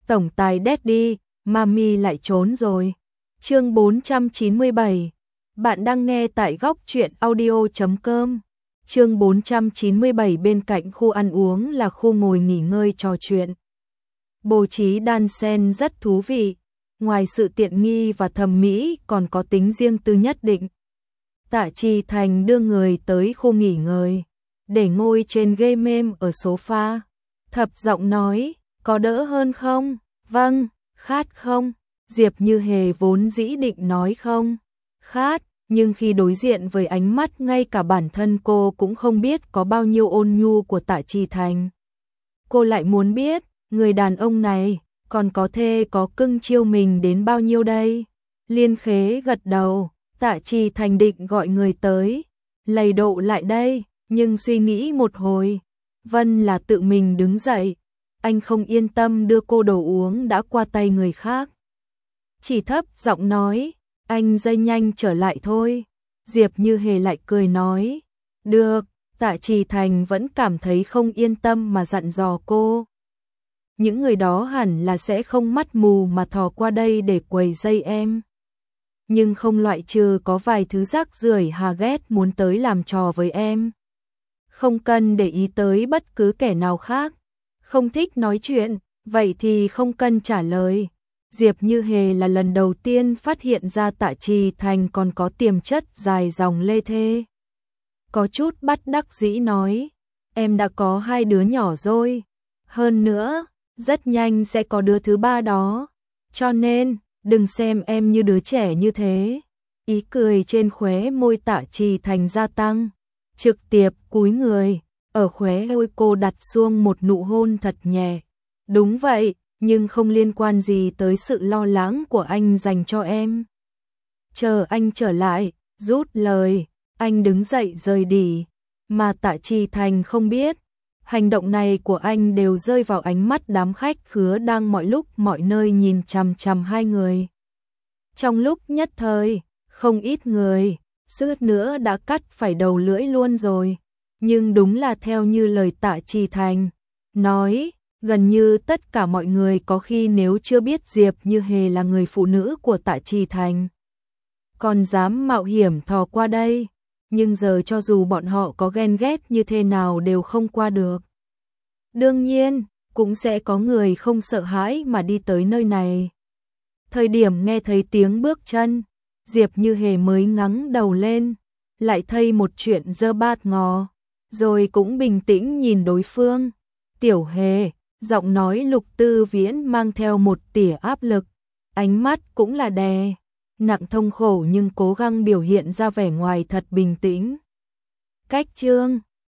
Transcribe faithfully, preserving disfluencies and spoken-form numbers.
tổng tài Daddy, Mami lại trốn rồi. Chương bốn trăm chín mươi bảy. Bạn đang nghe tại góc truyện audio chấm com. Chương bốn trăm chín mươi bảy, bên cạnh khu ăn uống là khu ngồi nghỉ ngơi trò chuyện. Bố trí đan sen rất thú vị, ngoài sự tiện nghi và thẩm mỹ còn có tính riêng tư nhất định. Tạ Trì Thành đưa người tới khu nghỉ ngơi, để ngồi trên ghế mềm ở sofa. Thập giọng nói, có đỡ hơn không? Vâng. Khát không? Diệp Như Hề vốn dĩ định nói không khát, nhưng khi đối diện với ánh mắt ngay cả bản thân cô cũng không biết có bao nhiêu ôn nhu của Tạ Trì Thành, cô lại muốn biết, người đàn ông này còn có thê có cưng chiêu mình đến bao nhiêu đây. Liên Khế gật đầu, Tạ Trì Thành định gọi người tới lầy độ lại đây, nhưng suy nghĩ một hồi, Vân là tự mình đứng dậy. Anh không yên tâm đưa cô đồ uống đã qua tay người khác. Chỉ thấp giọng nói, anh dây nhanh trở lại thôi. Diệp Như Hề lại cười nói, được. Tạ Trì Thành vẫn cảm thấy không yên tâm mà dặn dò cô. Những người đó hẳn là sẽ không mắt mù mà thò qua đây để quầy dây em. Nhưng không loại trừ có vài thứ rác rưởi hà ghét muốn tới làm trò với em. Không cần để ý tới bất cứ kẻ nào khác. Không thích nói chuyện, vậy thì không cần trả lời. Diệp Như Hề là lần đầu tiên phát hiện ra Tạ Trì Thành còn có tiềm chất dài dòng lê thê. Có chút bất đắc dĩ nói, em đã có hai đứa nhỏ rồi. Hơn nữa, rất nhanh sẽ có đứa thứ ba đó. Cho nên, đừng xem em như đứa trẻ như thế. Ý cười trên khóe môi Tạ Trì Thành gia tăng, trực tiếp cúi người. Ở khóe môi cô đặt xuông một nụ hôn thật nhẹ. Đúng vậy, nhưng không liên quan gì tới sự lo lắng của anh dành cho em. Chờ anh trở lại, rút lời, anh đứng dậy rời đi. Mà Tạ Trì Thành không biết, hành động này của anh đều rơi vào ánh mắt đám khách khứa đang mọi lúc mọi nơi nhìn chằm chằm hai người. Trong lúc nhất thời, không ít người, suýt nữa đã cắt phải đầu lưỡi luôn rồi. Nhưng đúng là theo như lời Tạ Trì Thành nói, gần như tất cả mọi người có khi nếu chưa biết Diệp Như Hề là người phụ nữ của Tạ Trì Thành, còn dám mạo hiểm thò qua đây, nhưng giờ cho dù bọn họ có ghen ghét như thế nào đều không qua được. Đương nhiên, cũng sẽ có người không sợ hãi mà đi tới nơi này. Thời điểm nghe thấy tiếng bước chân, Diệp Như Hề mới ngẩng đầu lên, lại thấy một chuyện dơ bát ngò. Rồi cũng bình tĩnh nhìn đối phương. Tiểu Hề, giọng nói Lục Tư Viễn mang theo một tỉa áp lực, ánh mắt cũng là đè nặng thông khổ nhưng cố gắng biểu hiện ra vẻ ngoài thật bình tĩnh. Cách chương